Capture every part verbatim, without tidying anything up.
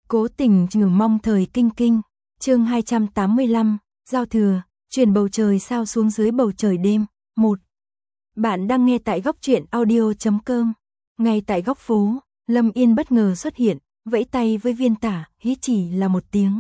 Cố tình trừ mong thời kinh kinh. Chương hai trăm tám mươi lăm, giao thừa, truyền bầu trời sao xuống dưới bầu trời đêm. một. Bạn đang nghe tại góc truyện audio chấm com. Ngay tại góc phố, Lâm Yên bất ngờ xuất hiện, vẫy tay với Viên Tả, hí chỉ là một tiếng.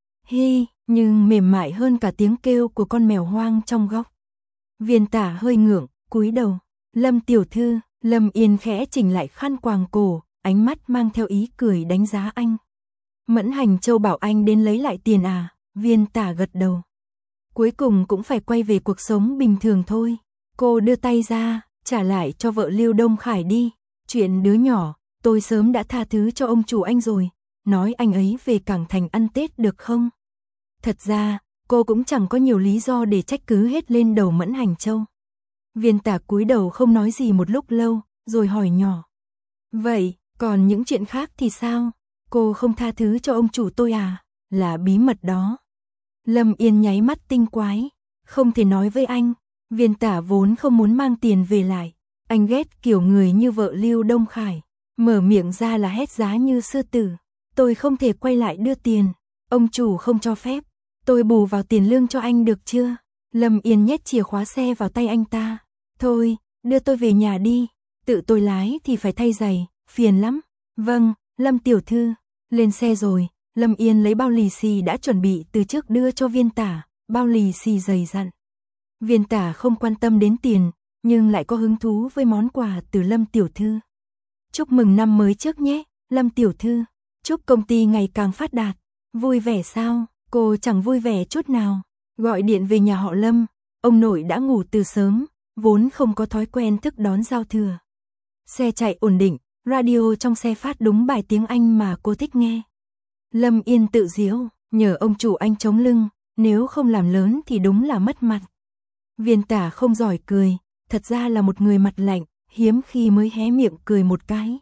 Hi, nhưng mềm mại hơn cả tiếng kêu của con mèo hoang trong góc. Viên Tả hơi ngượng, cúi đầu. Lâm tiểu thư, Lâm Yên khẽ chỉnh lại khăn quàng cổ, ánh mắt mang theo ý cười đánh giá anh. Mẫn Hành Châu bảo anh đến lấy lại tiền à? Viên Tả gật đầu. Cuối cùng cũng phải quay về cuộc sống bình thường thôi. Cô đưa tay ra, trả lại cho vợ Lưu Đông Khải đi. Chuyện đứa nhỏ, tôi sớm đã tha thứ cho ông chủ anh rồi. Nói anh ấy về Cảng Thành ăn Tết được không? Thật ra, cô cũng chẳng có nhiều lý do để trách cứ hết lên đầu Mẫn Hành Châu. Viên Tả cúi đầu không nói gì một lúc lâu, rồi hỏi nhỏ. Vậy, còn những chuyện khác thì sao? Cô không tha thứ cho ông chủ tôi à? Là bí mật đó. Lâm Yên nháy mắt tinh quái. Không thể nói với anh. Viên Tả vốn không muốn mang tiền về lại. Anh ghét kiểu người như vợ Lưu Đông Khải. Mở miệng ra là hét giá như sư tử. Tôi không thể quay lại đưa tiền. Ông chủ không cho phép. Tôi bù vào tiền lương cho anh được chưa? Lâm Yên nhét chìa khóa xe vào tay anh ta. Thôi, đưa tôi về nhà đi. Tự tôi lái thì phải thay giày, phiền lắm. Vâng, Lâm tiểu thư. Lên xe rồi, Lâm Yên lấy bao lì xì đã chuẩn bị từ trước đưa cho Viên Tả, bao lì xì dày dặn. Viên Tả không quan tâm đến tiền, nhưng lại có hứng thú với món quà từ Lâm tiểu thư. Chúc mừng năm mới trước nhé, Lâm tiểu thư. Chúc công ty ngày càng phát đạt. Vui vẻ sao? Cô chẳng vui vẻ chút nào. Gọi điện về nhà họ Lâm, ông nội đã ngủ từ sớm, vốn không có thói quen thức đón giao thừa. Xe chạy ổn định, radio trong xe phát đúng bài tiếng Anh mà cô thích nghe. Lâm Yên tự giễu, nhờ ông chủ anh chống lưng, nếu không làm lớn thì đúng là mất mặt. Viên Tả không giỏi cười, thật ra là một người mặt lạnh, hiếm khi mới hé miệng cười một cái.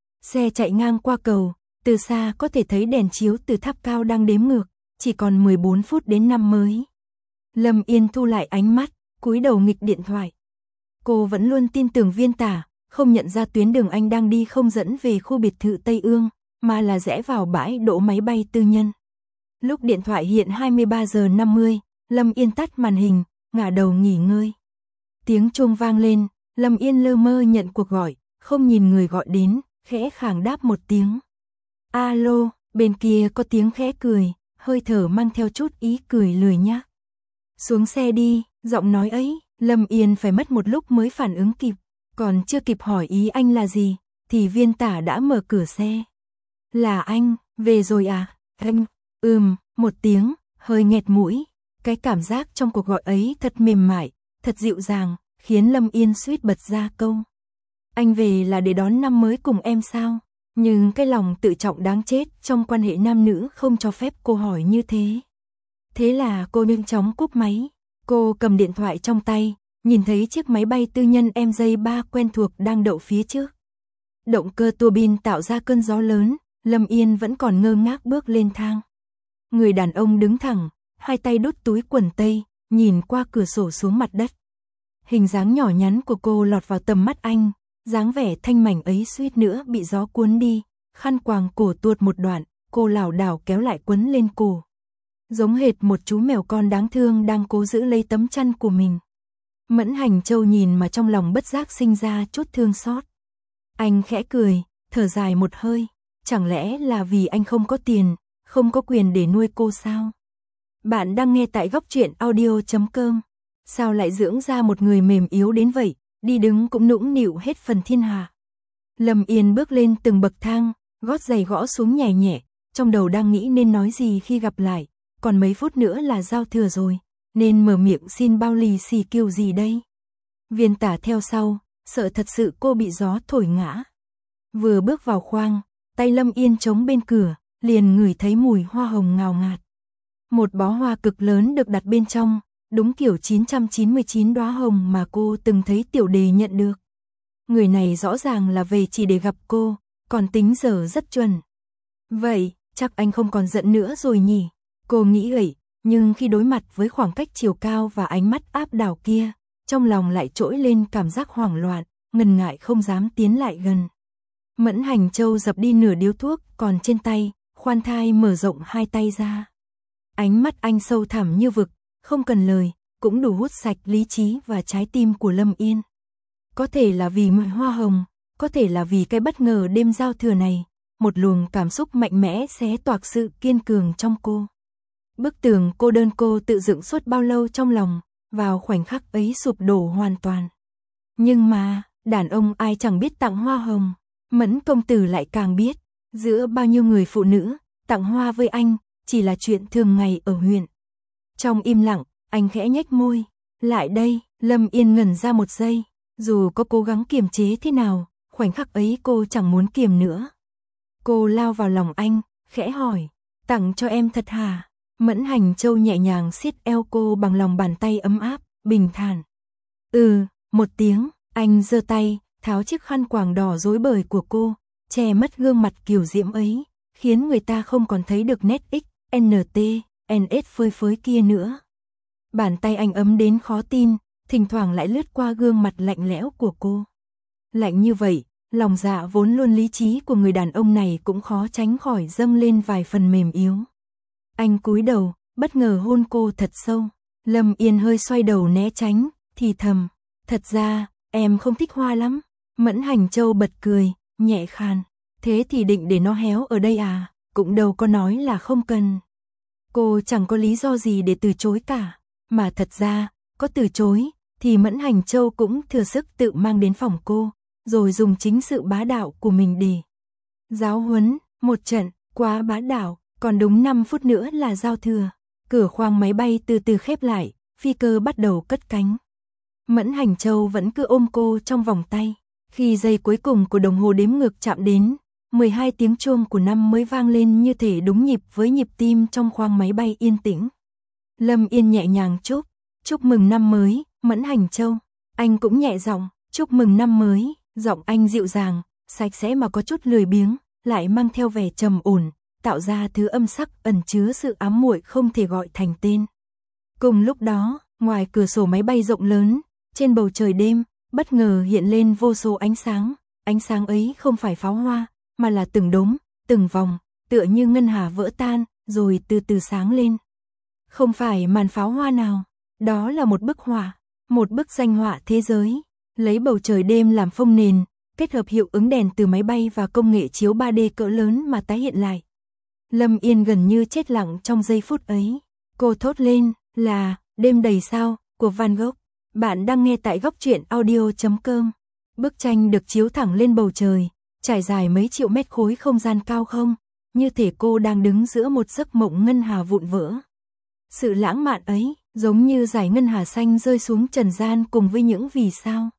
Xe chạy ngang qua cầu, từ xa có thể thấy đèn chiếu từ tháp cao đang đếm ngược, chỉ còn mười bốn phút đến năm mới. Lâm Yên thu lại ánh mắt, cúi đầu nghịch điện thoại. Cô vẫn luôn tin tưởng Viên Tả, không nhận ra tuyến đường anh đang đi không dẫn về khu biệt thự Tây Ương, mà là rẽ vào bãi đỗ máy bay tư nhân. Lúc điện thoại hiện hai mươi ba giờ năm mươi, Lâm Yên tắt màn hình, ngả đầu nghỉ ngơi. Tiếng chuông vang lên, Lâm Yên lơ mơ nhận cuộc gọi, không nhìn người gọi đến, khẽ khàng đáp một tiếng. Alo, bên kia có tiếng khẽ cười, hơi thở mang theo chút ý cười lười nhác. Xuống xe đi, giọng nói ấy, Lâm Yên phải mất một lúc mới phản ứng kịp, còn chưa kịp hỏi ý anh là gì, thì Viên Tả đã mở cửa xe. Là anh, về rồi à? Anh, ừm, một tiếng, hơi nghẹt mũi. Cái cảm giác trong cuộc gọi ấy thật mềm mại, thật dịu dàng, khiến Lâm Yên suýt bật ra câu. Anh về là để đón năm mới cùng em sao? Nhưng cái lòng tự trọng đáng chết trong quan hệ nam nữ không cho phép cô hỏi như thế. Thế là cô nhanh chóng cúp máy. Cô cầm điện thoại trong tay, nhìn thấy chiếc máy bay tư nhân em gi ba quen thuộc đang đậu phía trước. Động cơ tua bin tạo ra cơn gió lớn, Lâm Yên vẫn còn ngơ ngác bước lên thang. Người đàn ông đứng thẳng, hai tay đút túi quần tây, nhìn qua cửa sổ xuống mặt đất. Hình dáng nhỏ nhắn của cô lọt vào tầm mắt anh, dáng vẻ thanh mảnh ấy suýt nữa bị gió cuốn đi, khăn quàng cổ tuột một đoạn, cô lảo đảo kéo lại quấn lên cổ. Giống hệt một chú mèo con đáng thương đang cố giữ lấy tấm chăn của mình. Mẫn Hành Châu nhìn mà trong lòng bất giác sinh ra chút thương xót. Anh khẽ cười, thở dài một hơi, chẳng lẽ là vì anh không có tiền, không có quyền để nuôi cô sao? Bạn đang nghe tại góc truyện audio chấm com. Sao lại dưỡng ra một người mềm yếu đến vậy, đi đứng cũng nũng nịu hết phần thiên hạ. Lâm Yên bước lên từng bậc thang, gót giày gõ xuống nhẹ nhẹ, trong đầu đang nghĩ nên nói gì khi gặp lại, còn mấy phút nữa là giao thừa rồi, nên mở miệng xin bao lì xì kiểu gì đây? Viên Tả theo sau, sợ thật sự cô bị gió thổi ngã. Vừa bước vào khoang, tay Lâm Yên chống bên cửa, liền ngửi thấy mùi hoa hồng ngào ngạt. Một bó hoa cực lớn được đặt bên trong, đúng kiểu chín trăm chín mươi chín đóa hồng mà cô từng thấy tiểu đề nhận được. Người này rõ ràng là về chỉ để gặp cô, còn tính giờ rất chuẩn. Vậy, chắc anh không còn giận nữa rồi nhỉ? Cô nghĩ vậy, nhưng khi đối mặt với khoảng cách chiều cao và ánh mắt áp đảo kia, trong lòng lại trỗi lên cảm giác hoảng loạn, ngần ngại không dám tiến lại gần. Mẫn Hành Châu dập đi nửa điếu thuốc còn trên tay, khoan thai mở rộng hai tay ra. Ánh mắt anh sâu thẳm như vực, không cần lời, cũng đủ hút sạch lý trí và trái tim của Lâm Yên. Có thể là vì mùi hoa hồng, có thể là vì cái bất ngờ đêm giao thừa này, một luồng cảm xúc mạnh mẽ xé toạc sự kiên cường trong cô. Bức tường cô đơn cô tự dựng suốt bao lâu trong lòng, vào khoảnh khắc ấy sụp đổ hoàn toàn. Nhưng mà, đàn ông ai chẳng biết tặng hoa hồng, Mẫn công tử lại càng biết, giữa bao nhiêu người phụ nữ, tặng hoa với anh, chỉ là chuyện thường ngày ở huyện. Trong im lặng, anh khẽ nhếch môi, lại đây, Lâm Yên ngẩn ra một giây, dù có cố gắng kiềm chế thế nào, khoảnh khắc ấy cô chẳng muốn kiềm nữa. Cô lao vào lòng anh, khẽ hỏi, tặng cho em thật hả? Mẫn Hành Châu nhẹ nhàng siết eo cô bằng lòng bàn tay ấm áp, bình thản. Ừ, một tiếng, anh giơ tay, tháo chiếc khăn quàng đỏ rối bời của cô, che mất gương mặt kiều diễm ấy, khiến người ta không còn thấy được nét X, N T, N S phơi phới kia nữa. Bàn tay anh ấm đến khó tin, thỉnh thoảng lại lướt qua gương mặt lạnh lẽo của cô. Lạnh như vậy, lòng dạ vốn luôn lý trí của người đàn ông này cũng khó tránh khỏi dâng lên vài phần mềm yếu. Anh cúi đầu, bất ngờ hôn cô thật sâu. Lâm Yên hơi xoay đầu né tránh, thì thầm, thật ra, em không thích hoa lắm. Mẫn Hành Châu bật cười, nhẹ khàn, thế thì định để nó héo ở đây à, cũng đâu có nói là không cần. Cô chẳng có lý do gì để từ chối cả, mà thật ra, có từ chối, thì Mẫn Hành Châu cũng thừa sức tự mang đến phòng cô, rồi dùng chính sự bá đạo của mình để giáo huấn, một trận, quá bá đạo, còn đúng năm phút nữa là giao thừa. Cửa khoang máy bay từ từ khép lại, phi cơ bắt đầu cất cánh. Mẫn Hành Châu vẫn cứ ôm cô trong vòng tay. Khi giây cuối cùng của đồng hồ đếm ngược chạm đến, mười hai tiếng chuông của năm mới vang lên như thể đúng nhịp với nhịp tim trong khoang máy bay yên tĩnh. Lâm Yên nhẹ nhàng chúc, chúc mừng năm mới, Mẫn Hành Châu. Anh cũng nhẹ giọng, chúc mừng năm mới, giọng anh dịu dàng, sạch sẽ mà có chút lười biếng, lại mang theo vẻ trầm ổn, tạo ra thứ âm sắc ẩn chứa sự ám muội không thể gọi thành tên. Cùng lúc đó, ngoài cửa sổ máy bay rộng lớn, trên bầu trời đêm, bất ngờ hiện lên vô số ánh sáng, ánh sáng ấy không phải pháo hoa, mà là từng đốm, từng vòng, tựa như ngân hà vỡ tan, rồi từ từ sáng lên. Không phải màn pháo hoa nào, đó là một bức họa, một bức danh họa thế giới, lấy bầu trời đêm làm phông nền, kết hợp hiệu ứng đèn từ máy bay và công nghệ chiếu ba D cỡ lớn mà tái hiện lại. Lâm Yên gần như chết lặng trong giây phút ấy, cô thốt lên, là, đêm đầy sao, của Van Gogh. Bạn đang nghe tại góc truyện audio chấm com. Bức tranh được chiếu thẳng lên bầu trời, trải dài mấy triệu mét khối không gian cao không, như thể cô đang đứng giữa một giấc mộng ngân hà vụn vỡ. Sự lãng mạn ấy, giống như dải ngân hà xanh rơi xuống trần gian cùng với những vì sao.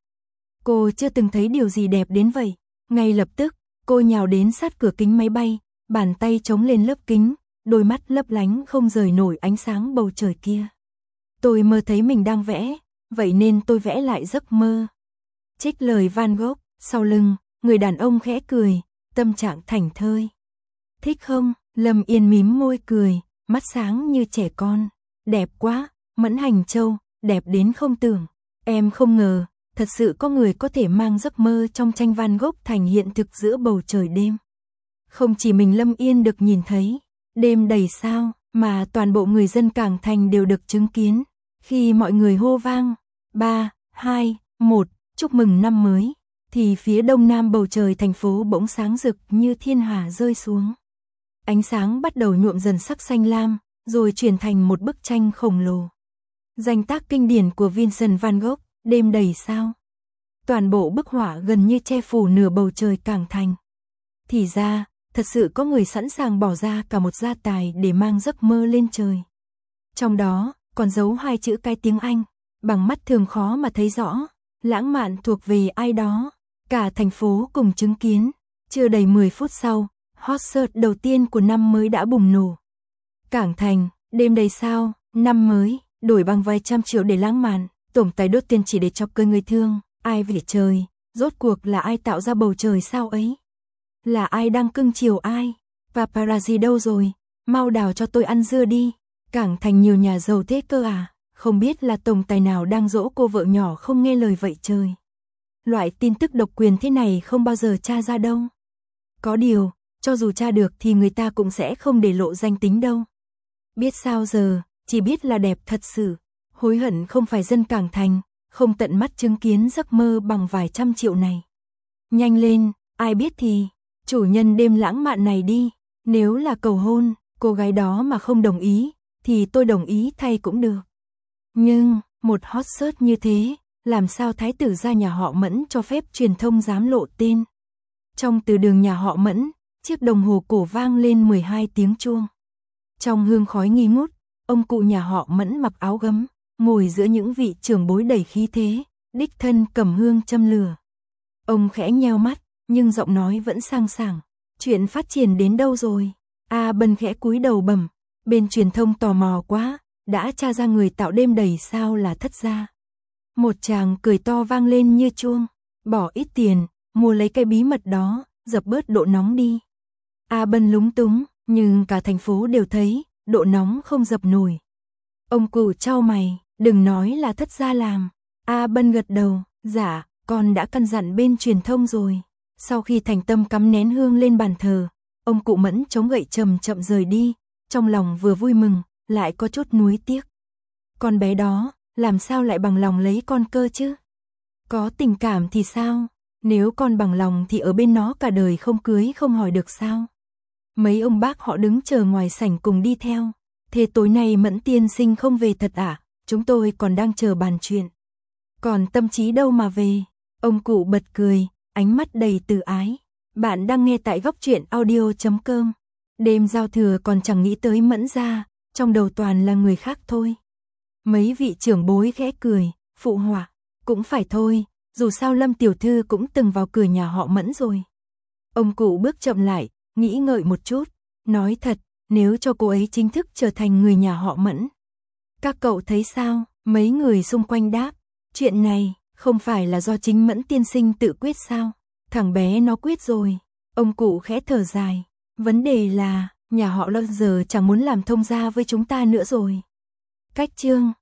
Cô chưa từng thấy điều gì đẹp đến vậy. Ngay lập tức, cô nhào đến sát cửa kính máy bay, bàn tay chống lên lớp kính, đôi mắt lấp lánh không rời nổi ánh sáng bầu trời kia. Tôi mơ thấy mình đang vẽ, vậy nên tôi vẽ lại giấc mơ. Trích lời Van Gogh, sau lưng, người đàn ông khẽ cười, tâm trạng thảnh thơi. Thích không? Lâm Yên mím môi cười, mắt sáng như trẻ con. Đẹp quá, Mẫn Hành Châu, đẹp đến không tưởng. Em không ngờ, thật sự có người có thể mang giấc mơ trong tranh Van Gogh thành hiện thực giữa bầu trời đêm. Không chỉ mình Lâm Yên được nhìn thấy, đêm đầy sao, mà toàn bộ người dân Cảng Thành đều được chứng kiến. Khi mọi người hô vang, ba, hai, một, chúc mừng năm mới, thì phía đông nam bầu trời thành phố bỗng sáng rực như thiên hà rơi xuống. Ánh sáng bắt đầu nhuộm dần sắc xanh lam, rồi chuyển thành một bức tranh khổng lồ. Danh tác kinh điển của Vincent Van Gogh, đêm đầy sao. Toàn bộ bức họa gần như che phủ nửa bầu trời Cảng Thành. Thì ra, thật sự có người sẵn sàng bỏ ra cả một gia tài để mang giấc mơ lên trời. Trong đó, còn giấu hai chữ cái tiếng Anh, bằng mắt thường khó mà thấy rõ, lãng mạn thuộc về ai đó. Cả thành phố cùng chứng kiến, chưa đầy mười phút sau, hot search đầu tiên của năm mới đã bùng nổ. Cảng Thành, đêm đầy sao, năm mới, đổi bằng vài trăm triệu để lãng mạn, tổng tài đốt tiền chỉ để chọc cười người thương, ai về trời, rốt cuộc là ai tạo ra bầu trời sao ấy? Là ai đang cưng chiều ai? Paparazzi đâu rồi? Mau đào cho tôi ăn dưa đi. Cảng Thành nhiều nhà giàu thế cơ à? Không biết là tổng tài nào đang dỗ cô vợ nhỏ không nghe lời vậy trời. Loại tin tức độc quyền thế này không bao giờ tra ra đâu. Có điều, cho dù tra được thì người ta cũng sẽ không để lộ danh tính đâu. Biết sao giờ, chỉ biết là đẹp thật sự. Hối hận không phải dân Cảng Thành, không tận mắt chứng kiến giấc mơ bằng vài trăm triệu này. Nhanh lên, ai biết thì, chủ nhân đêm lãng mạn này đi. Nếu là cầu hôn, cô gái đó mà không đồng ý, thì tôi đồng ý thay cũng được. Nhưng, một hot search như thế, làm sao thái tử gia nhà họ Mẫn cho phép truyền thông dám lộ tên. Trong từ đường nhà họ Mẫn, chiếc đồng hồ cổ vang lên mười hai tiếng chuông. Trong hương khói nghi ngút, ông cụ nhà họ Mẫn mặc áo gấm, ngồi giữa những vị trưởng bối đầy khí thế, đích thân cầm hương châm lửa. Ông khẽ nheo mắt, nhưng giọng nói vẫn sang sảng. Chuyện phát triển đến đâu rồi? A Bân khẽ cúi đầu bẩm, bên truyền thông tò mò quá, đã tra ra người tạo đêm đầy sao là Thất gia. Một chàng cười to vang lên như chuông, bỏ ít tiền, mua lấy cái bí mật đó, dập bớt độ nóng đi. A Bân lúng túng, nhưng cả thành phố đều thấy, độ nóng không dập nổi. Ông cụ chau mày, đừng nói là Thất gia làm. A Bân gật đầu, dạ, con đã căn dặn bên truyền thông rồi. Sau khi thành tâm cắm nén hương lên bàn thờ, ông cụ Mẫn chống gậy chậm chậm rời đi, trong lòng vừa vui mừng, lại có chút nuối tiếc. Con bé đó, làm sao lại bằng lòng lấy con cơ chứ? Có tình cảm thì sao? Nếu con bằng lòng thì ở bên nó cả đời không cưới không hỏi được sao? Mấy ông bác họ đứng chờ ngoài sảnh cùng đi theo. Thế tối nay Mẫn tiên sinh không về thật à? Chúng tôi còn đang chờ bàn chuyện. Còn tâm trí đâu mà về? Ông cụ bật cười, ánh mắt đầy từ ái. Bạn đang nghe tại góc truyện audio chấm com. Đêm giao thừa còn chẳng nghĩ tới Mẫn gia, trong đầu toàn là người khác thôi. Mấy vị trưởng bối khẽ cười, phụ họa, cũng phải thôi, dù sao Lâm tiểu thư cũng từng vào cửa nhà họ Mẫn rồi. Ông cụ bước chậm lại, nghĩ ngợi một chút, nói thật, nếu cho cô ấy chính thức trở thành người nhà họ Mẫn. Các cậu thấy sao? Mấy người xung quanh đáp, chuyện này không phải là do chính Mẫn tiên sinh tự quyết sao? Thằng bé nó quyết rồi. Ông cụ khẽ thở dài, vấn đề là nhà họ Lâm giờ chẳng muốn làm thông gia với chúng ta nữa rồi. Cách chương